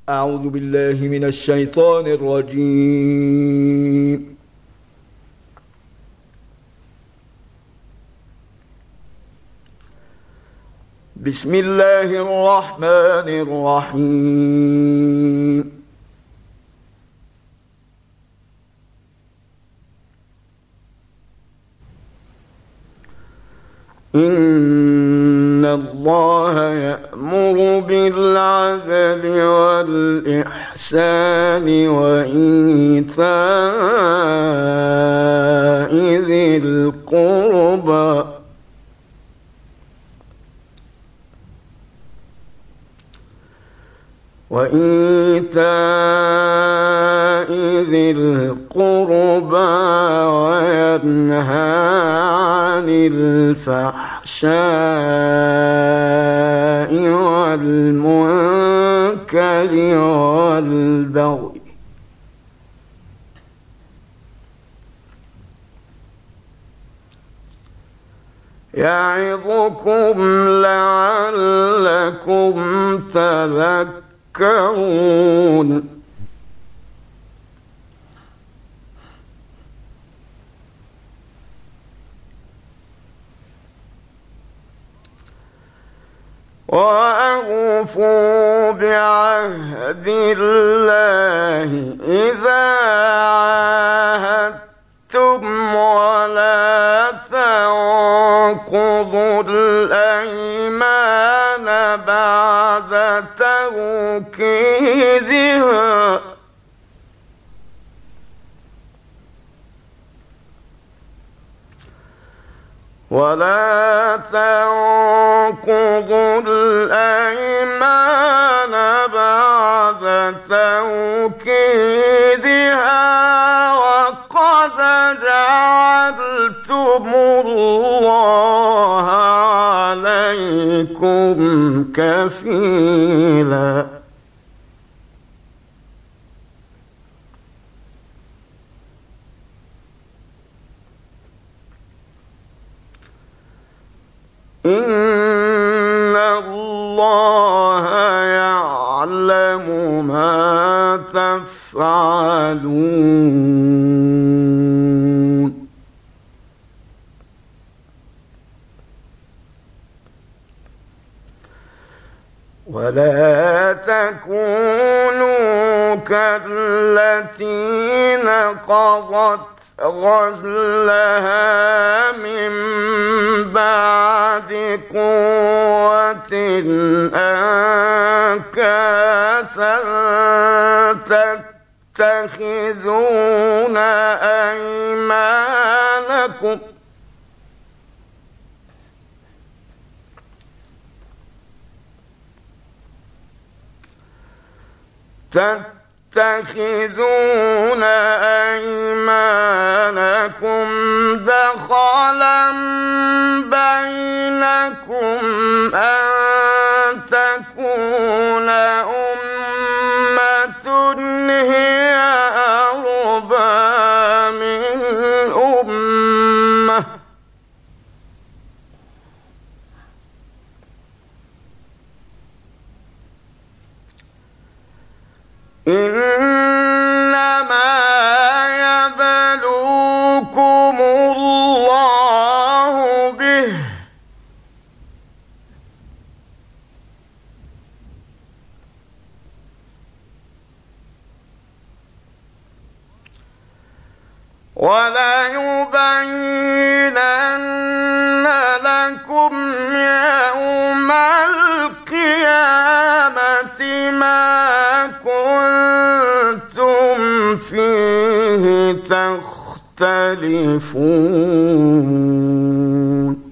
أعوذ بالله من الشيطان الرجيم. بسم الله الرحمن الرحيم. إن الله يأمر بالعدل والإحسان وإيتاء ذي القربى وينهى عن الفحشاء والمنكر والبغي يعظكم لعلكم تذكرون. وأوفوا بعهد الله إذا عاهدتم ولا تنقضوا الأيمان بعد توكيدها وقد جعلتم الله عليكم كفيلا. إن الله يعلم ما تفعلون. ولا تكونوا كالتي نقضت غزلها من بعد قوة أنكاثا تتخذون أيمانكم دخلا بينكم أن تكون أمة هي أربى من أمة إنما يبلوكم الله به وليبينن لكم يوم القيامة ما كنتم فيه تختلفون.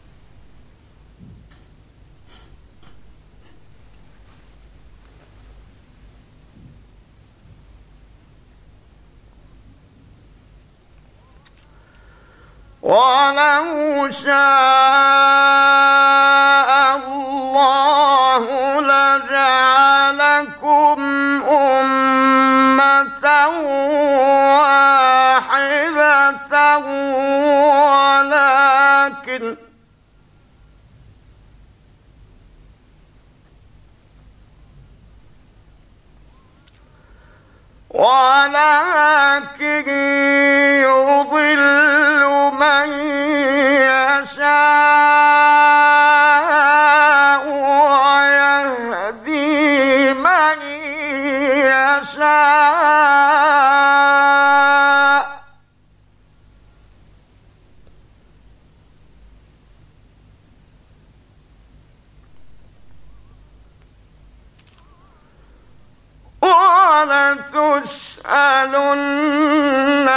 ولو شاء الله لجعلكم أمة واحدة ولكن يضل من يشاء ويهدي من يشاء. ولتسألن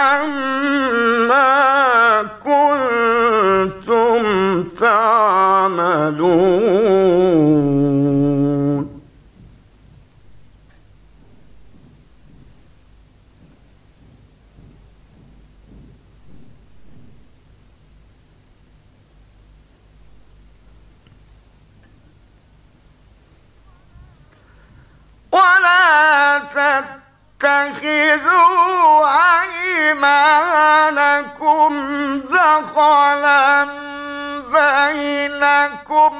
عما كنتم تعملون. ولا تتخذوا أيمانكم دخلا بينكم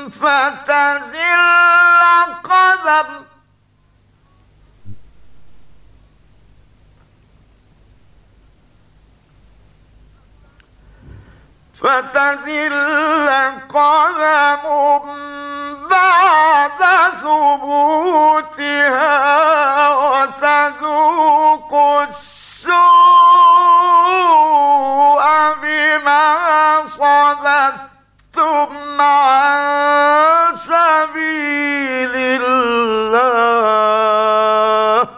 فتزل قدم بعد ثبوتها وتذوق السوء بما صددتم عن سبيل الله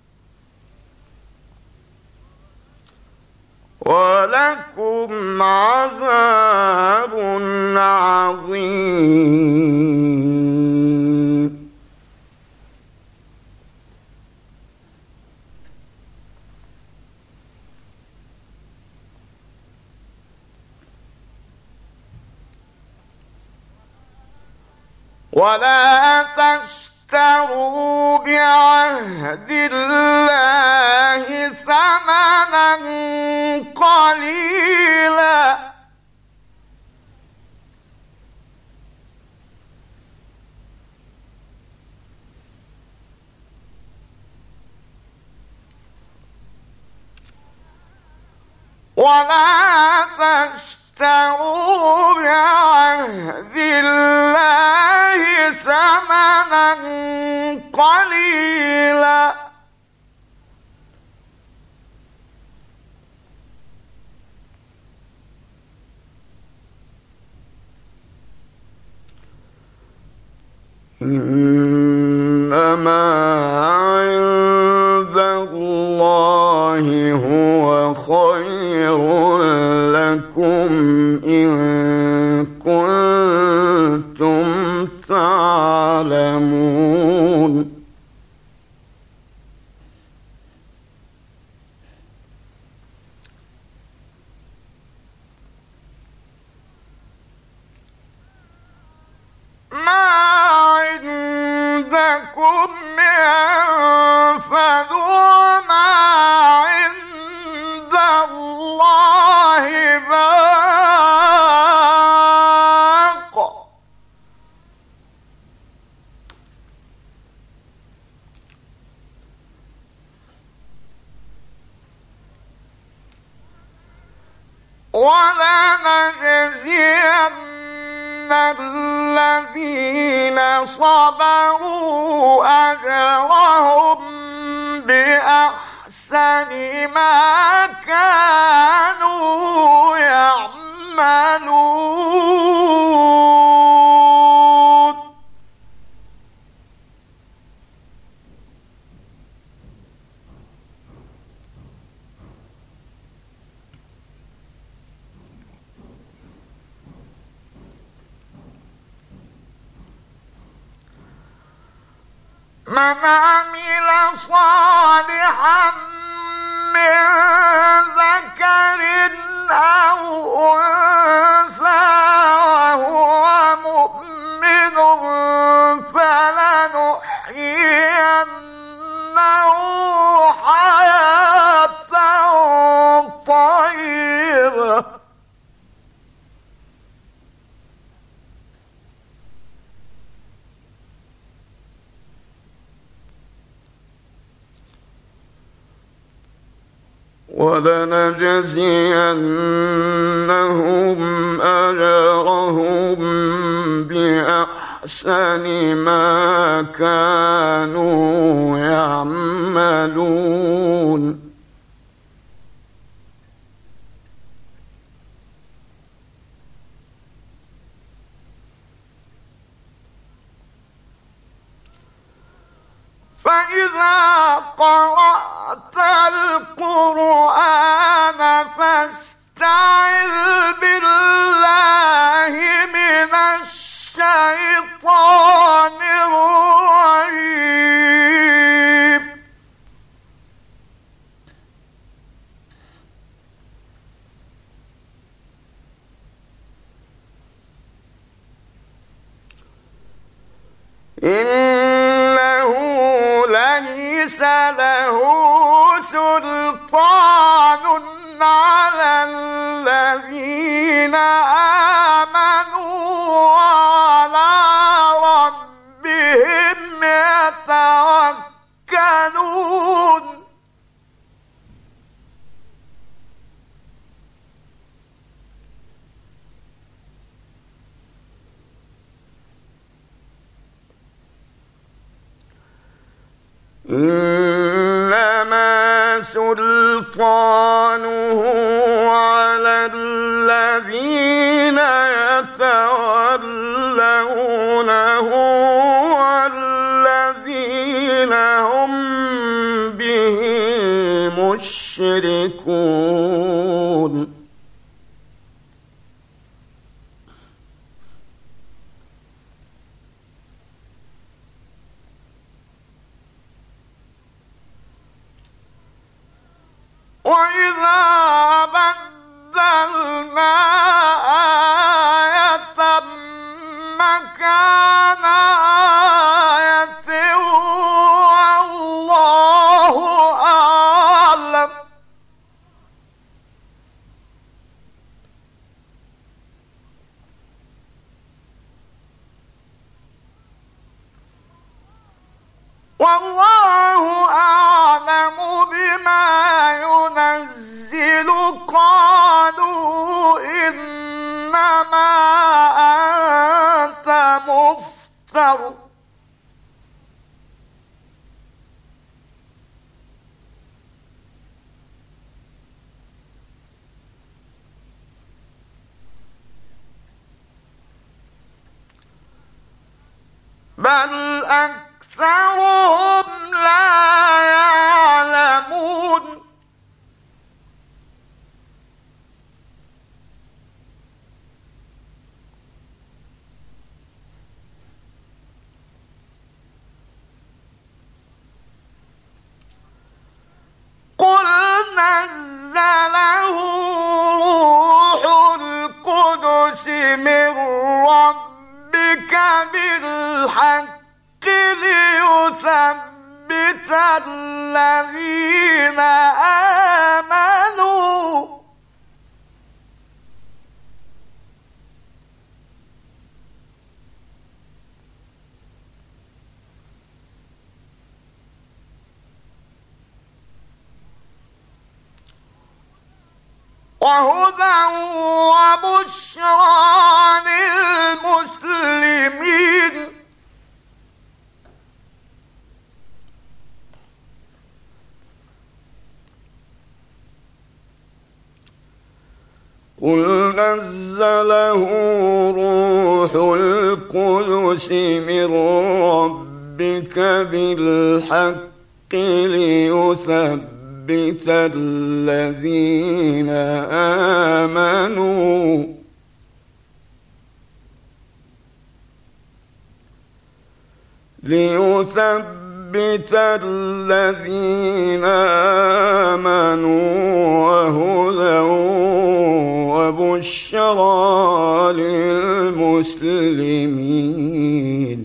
ولكم عذاب عظيم. ولا تشتروا بعهد الله ثمنا قليلا ولا تشتروا بعهد الله ثمنا قليلا إنما عند الله هو خير لكم إن كنتم تعلمون. ما عندكم ينفد وما عند الله باق ولنجزين الذين صبروا أجرهم بأحسن ما كانوا يعملون. من عمل صالحا من ذكر أو أنثى وهو مؤمن فلنحيينه حياة طيبة ولنجزينهم أجرهم بأحسن ما كانوا يعملون فإذا قرأت القرآن فاستعذ بالله من الشيطان الرجيم إنه ليس له سلطان على الذين آمنوا وعلى ربهم يتوكلون إنما سلطانه على الذين يتولونه والذين هم به مشركون وإذا بدلنا آية مكان آية والله أعلم والله أعلم بما ينزل قالوا إنما أنت مفتر بل أكثرهم لا يعلمون قل نزله روح القدس من ربك بالحق ليثبت الذين آمنوا وهدى وبشرى للمسلمين قل نزله روح القدس من ربك بالحق ليثبت الذين آمنوا وهدى وبشرى للمسلمين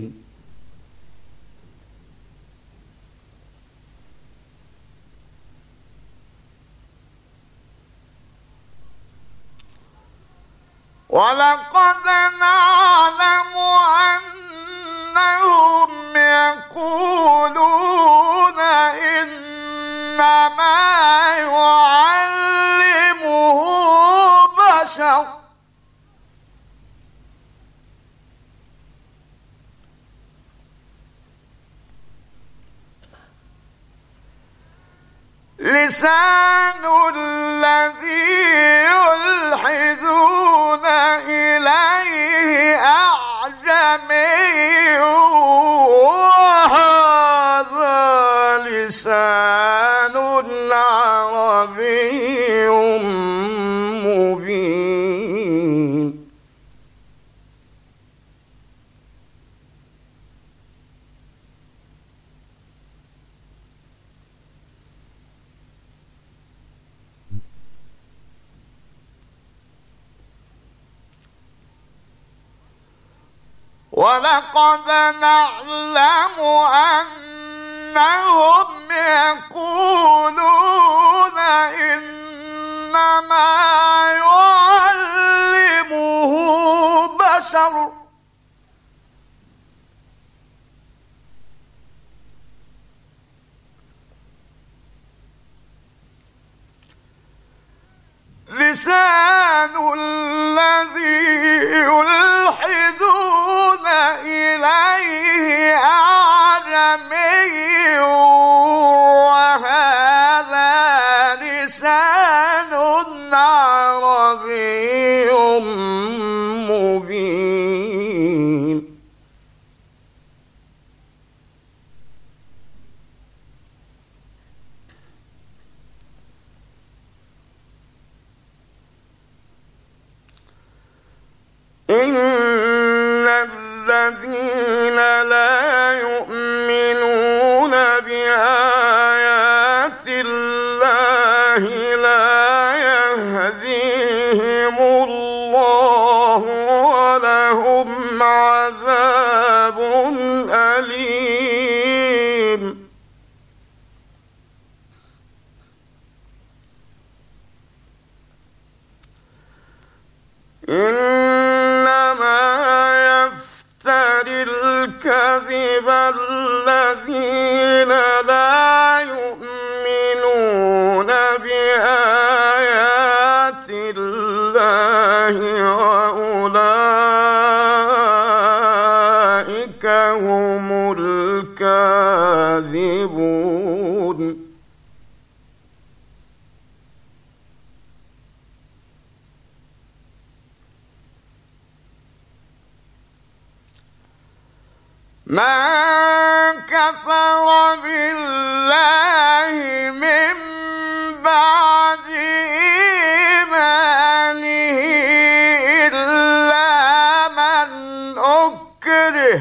ولقد نعلم أنهم يقولون إنما يعلم لسان الذي يلحدون إليه أعجمي وهذا لسان عربي مبين. ولقد نعلم أنهم يقولون إنما يعلمه بشر لسان الذي يلحدون إليه أعجمي وهذا لسان عربي مبين. إن الذين لا يؤمنون بآيات الله لا يهديهم الله ولهم عذاب أليم. الكذب الذين لا يؤمنون بآيات الله وأولئك هم الكاذبون. من كفر بالله من بعد إيمانه إلا من أكره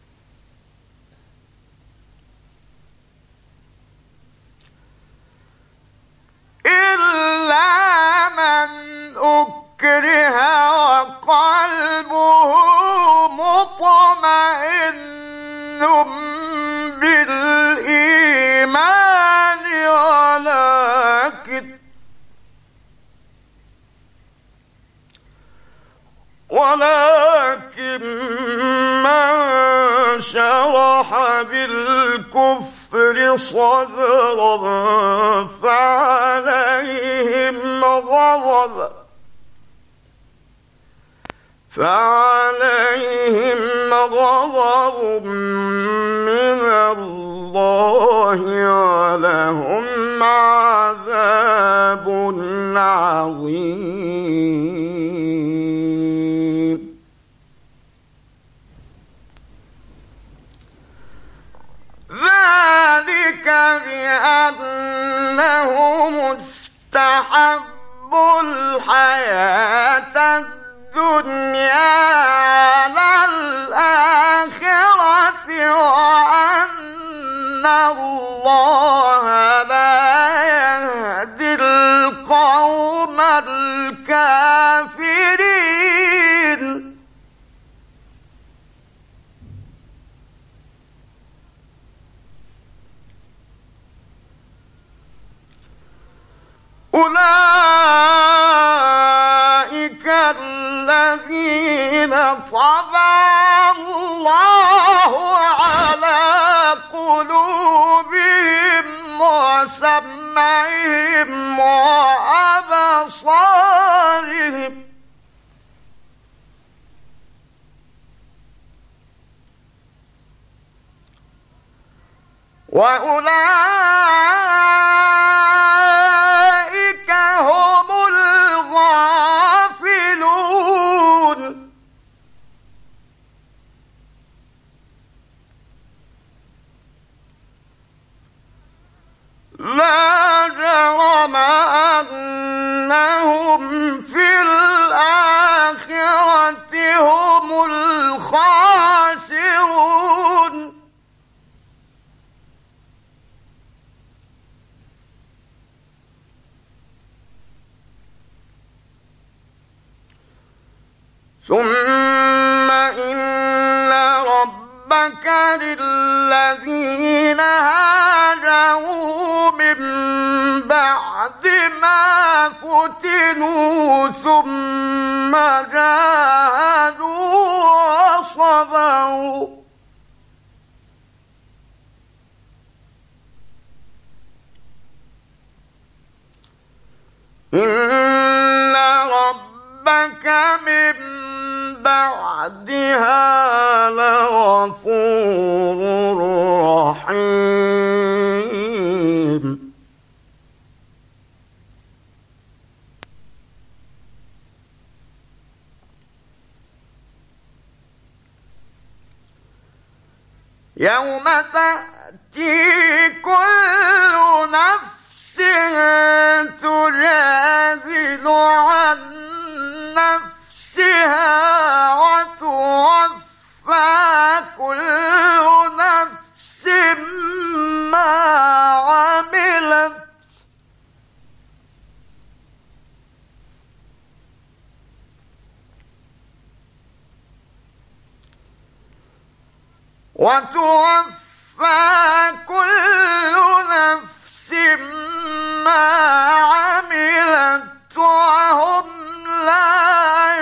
وقلبه مطمئن بالإيمان ولكن من شرح بالكفر صدرا فعليهم غضب من الله ولهم عذاب عظيم. ذلك بأنهم استحبوا الحياة الدنيا على الآخرة وأن الله لا يهدي القوم الكافرين. أولئك الذين طبع الله على قلوبهم وسمعهم وأبصارهم وأولئك ثم إن ربك للذين هاجروا من بعد ما فتنوا ثم جاهدوا وصبروا إن ربك من بعدها لغفور رحيم يوم تأتي كل نفس تجادل عن نفسها وتوفى كل نفس ما عملت ما عملت وهم لا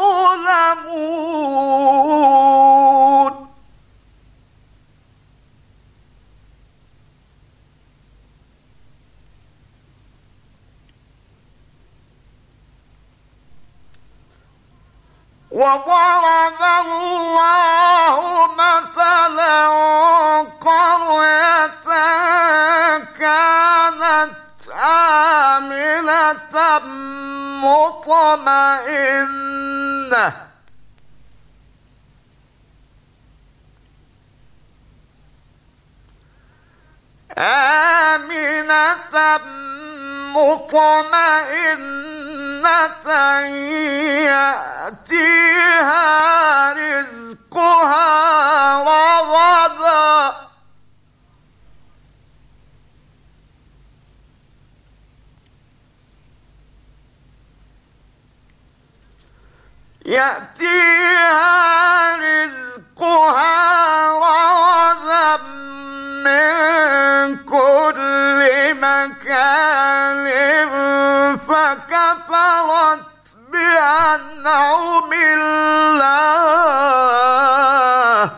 يظلمون وضرب الله مثلا قرية كانت آمنة مطمئنة يأتيها رزقها رغدا من كل مكان فكفرت بأنعم الله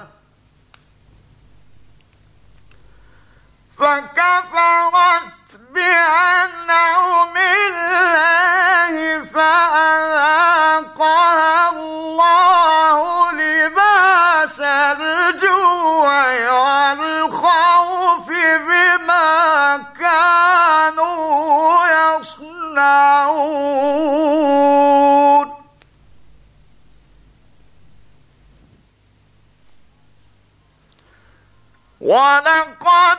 فأذاقها الله لباس الجوع والخوف بما كانوا يصنعون ولقد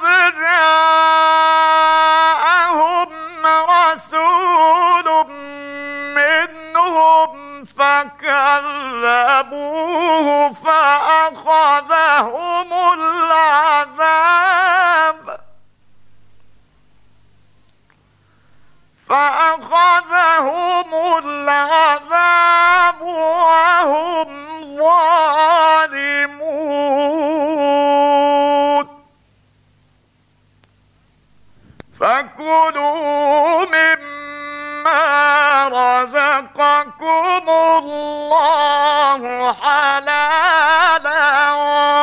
جاءهم رسول منهم فكذبوه فأخذهم العذاب وهم ظالمون فكلوا مما رزقكم الله حلالا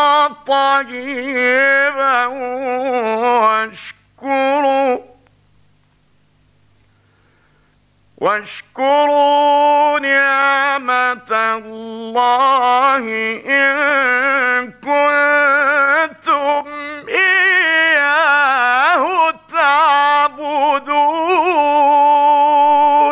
طيبا واشكروا نعمة الله إن كنتم إياه تعبدون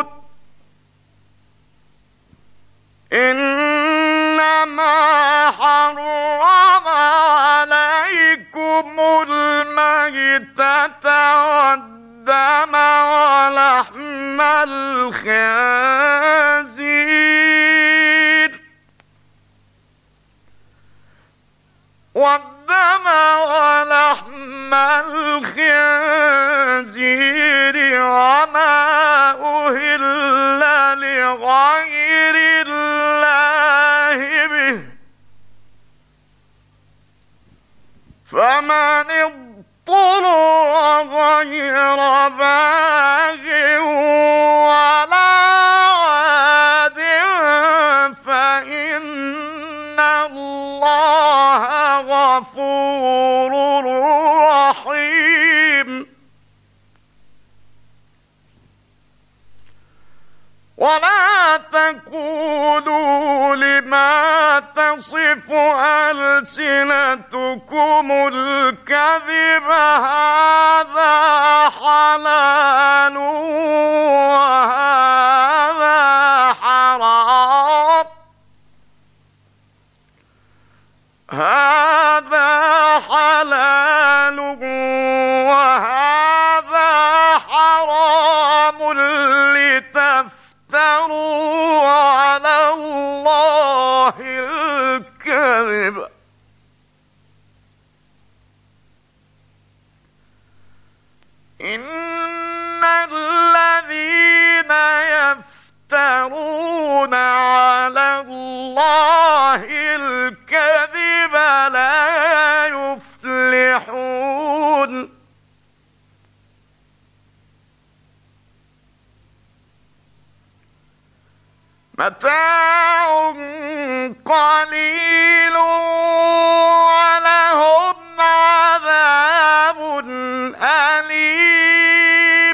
إنما حرم عليكم الميتة والدم ولحم الخنزير وما أهل لغير الله فمن اضطر غير باغ ولا عاد فإن الله غفور رحيم. ولا تقولوا لما تصف ألسنتكم الكذب هذا حلال وهذا حرام هذا حلال وهذا حرام لتفتروا على الله الكذب إن الذين يفترون على الله الكذب لا يفلحون. متاع قليل ولهم عذاب أليم.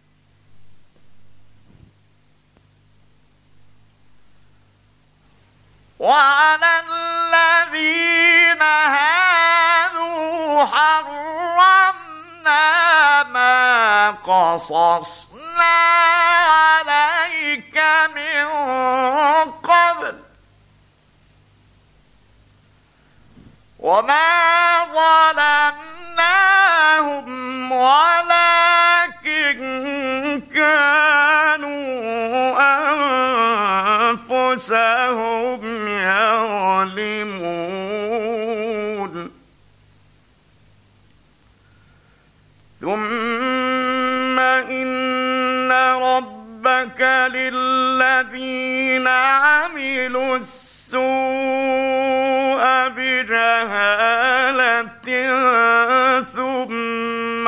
وعلى الذين هادوا حرمنا ما قصصنا عليك من قبل وما ظلمناهم ولكن كانوا أنفسهم يظلمون. ثم إن ربك للذين عملوا السوء بجهالة ثم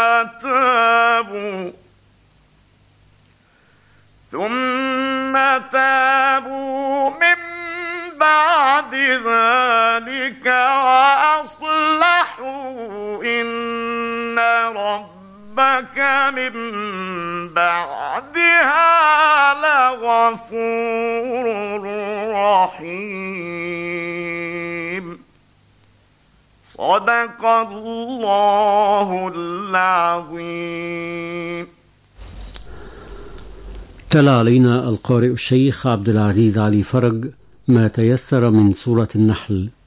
تابوا من بعد ذلك وأصلحوا إن ربك من بعدها لغفور رحيم. صدق الله العظيم. تلا علينا القارئ الشيخ عبد العزيز علي فرج ما تيسر من سورة النحل.